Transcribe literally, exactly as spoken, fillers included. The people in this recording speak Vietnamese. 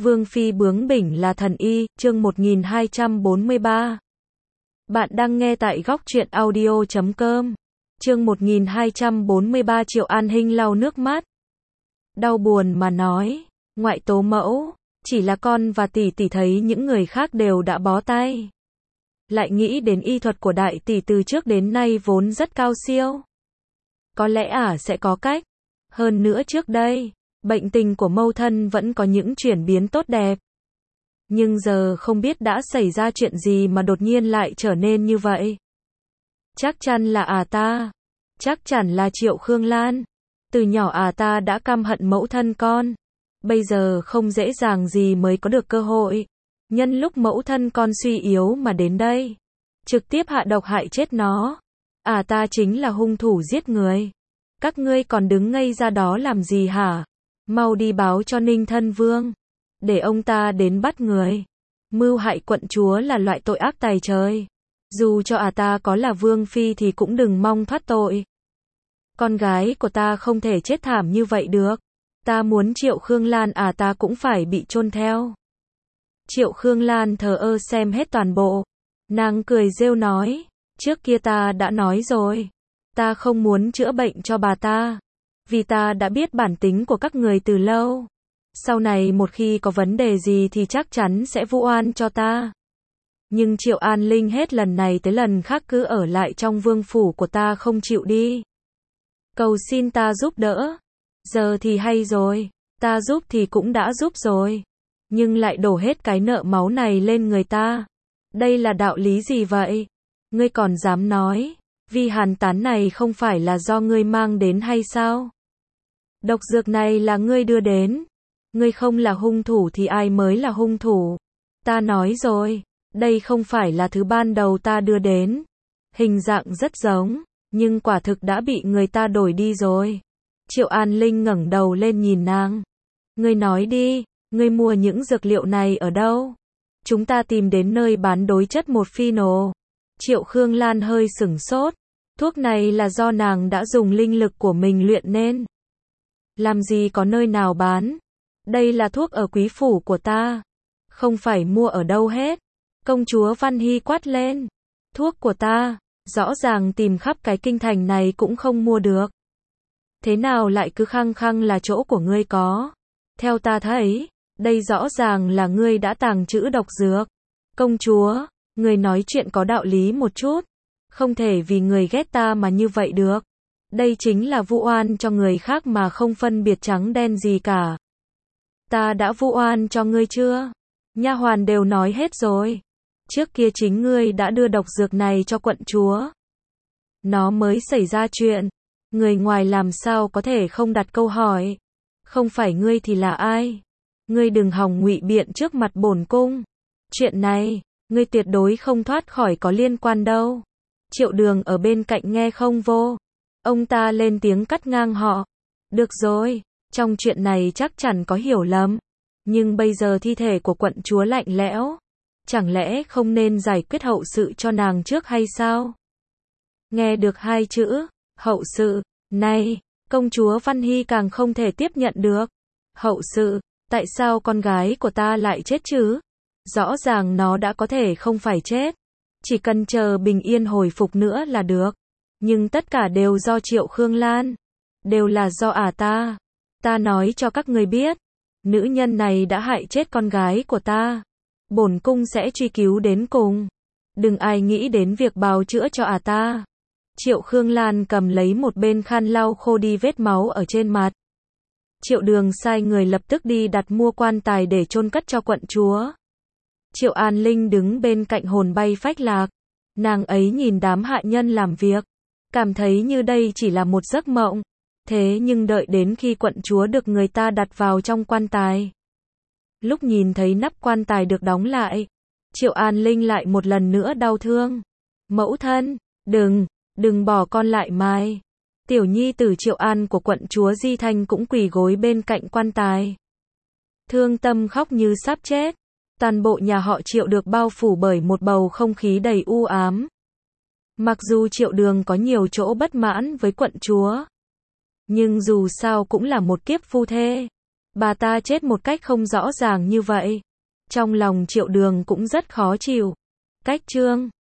Vương phi bướng bỉnh là thần y, chương một nghìn hai trăm bốn mươi ba. Bạn đang nghe tại góc truyện audio chấm com. Chương một nghìn hai trăm bốn mươi ba. Triệu An Hinh lau nước mắt. Đau buồn mà nói, ngoại tố mẫu, chỉ là con và tỷ tỷ thấy những người khác đều đã bó tay. Lại nghĩ đến y thuật của đại tỷ từ trước đến nay vốn rất cao siêu. Có lẽ ả sẽ có cách. Hơn nữa trước đây, bệnh tình của mẫu thân vẫn có những chuyển biến tốt đẹp. Nhưng giờ không biết đã xảy ra chuyện gì mà đột nhiên lại trở nên như vậy. Chắc chắn là à ta. Chắc chắn là Triệu Khương Lan. Từ nhỏ à ta đã căm hận mẫu thân con. Bây giờ không dễ dàng gì mới có được cơ hội. Nhân lúc mẫu thân con suy yếu mà đến đây. Trực tiếp hạ độc hại chết nó. À ta chính là hung thủ giết người. Các ngươi còn đứng ngây ra đó làm gì hả? Mau đi báo cho Ninh Thân Vương. Để ông ta đến bắt người. Mưu hại quận chúa là loại tội ác tày trời. Dù cho à ta có là vương phi thì cũng đừng mong thoát tội. Con gái của ta không thể chết thảm như vậy được. Ta muốn Triệu Khương Lan à ta cũng phải bị chôn theo. Triệu Khương Lan thờ ơ xem hết toàn bộ. Nàng cười rêu nói. Trước kia ta đã nói rồi. Ta không muốn chữa bệnh cho bà ta. Vì ta đã biết bản tính của các người từ lâu. Sau này một khi có vấn đề gì thì chắc chắn sẽ vu oan cho ta. Nhưng Triệu An Linh hết lần này tới lần khác cứ ở lại trong vương phủ của ta không chịu đi. Cầu xin ta giúp đỡ. Giờ thì hay rồi. Ta giúp thì cũng đã giúp rồi. Nhưng lại đổ hết cái nợ máu này lên người ta. Đây là đạo lý gì vậy? Ngươi còn dám nói. Vì hàn tán này không phải là do ngươi mang đến hay sao? Độc dược này là ngươi đưa đến. Ngươi không là hung thủ thì ai mới là hung thủ? Ta nói rồi, đây không phải là thứ ban đầu ta đưa đến. Hình dạng rất giống, nhưng quả thực đã bị người ta đổi đi rồi. Triệu An Linh ngẩng đầu lên nhìn nàng. Ngươi nói đi, ngươi mua những dược liệu này ở đâu? Chúng ta tìm đến nơi bán đối chất một phi nổ. Triệu Khương Lan hơi sửng sốt. Thuốc này là do nàng đã dùng linh lực của mình luyện nên. Làm gì có nơi nào bán. Đây là thuốc ở quý phủ của ta. Không phải mua ở đâu hết. Công chúa Văn Hy quát lên. Thuốc của ta, rõ ràng tìm khắp cái kinh thành này cũng không mua được. Thế nào lại cứ khăng khăng là chỗ của ngươi có. Theo ta thấy, đây rõ ràng là ngươi đã tàng trữ độc dược. Công chúa, ngươi nói chuyện có đạo lý một chút. Không thể vì người ghét ta mà như vậy được. Đây chính là vu oan cho người khác mà không phân biệt trắng đen gì cả. Ta đã vu oan cho ngươi chưa? Nha hoàn đều nói hết rồi. Trước kia chính ngươi đã đưa độc dược này cho quận chúa. Nó mới xảy ra chuyện. Người ngoài làm sao có thể không đặt câu hỏi. Không phải ngươi thì là ai? Ngươi đừng hòng ngụy biện trước mặt bổn cung. Chuyện này, ngươi tuyệt đối không thoát khỏi có liên quan đâu. Triệu Đường ở bên cạnh nghe không vô. Ông ta lên tiếng cắt ngang họ. Được rồi, trong chuyện này chắc chắn có hiểu lầm. Nhưng bây giờ thi thể của quận chúa lạnh lẽo. Chẳng lẽ không nên giải quyết hậu sự cho nàng trước hay sao? Nghe được hai chữ, hậu sự, này, công chúa Văn Hy càng không thể tiếp nhận được. Hậu sự, tại sao con gái của ta lại chết chứ? Rõ ràng nó đã có thể không phải chết. Chỉ cần chờ bình yên hồi phục nữa là được. Nhưng tất cả đều do Triệu Khương Lan. Đều là do ả ta. Ta nói cho các người biết. Nữ nhân này đã hại chết con gái của ta. Bổn cung sẽ truy cứu đến cùng. Đừng ai nghĩ đến việc bào chữa cho ả ta. Triệu Khương Lan cầm lấy một bên khăn lau khô đi vết máu ở trên mặt. Triệu Đường sai người lập tức đi đặt mua quan tài để chôn cất cho quận chúa. Triệu An Linh đứng bên cạnh hồn bay phách lạc. Nàng ấy nhìn đám hạ nhân làm việc. Cảm thấy như đây chỉ là một giấc mộng. Thế nhưng đợi đến khi quận chúa được người ta đặt vào trong quan tài. Lúc nhìn thấy nắp quan tài được đóng lại. Triệu An Linh lại một lần nữa đau thương. Mẫu thân, đừng, đừng bỏ con lại mai. Tiểu nhi tử Triệu An của quận chúa Di Thanh cũng quỳ gối bên cạnh quan tài. Thương tâm khóc như sắp chết. Toàn bộ nhà họ Triệu được bao phủ bởi một bầu không khí đầy u ám. Mặc dù Triệu Đường có nhiều chỗ bất mãn với quận chúa. Nhưng dù sao cũng là một kiếp phu thê. Bà ta chết một cách không rõ ràng như vậy. Trong lòng Triệu Đường cũng rất khó chịu. Cách chương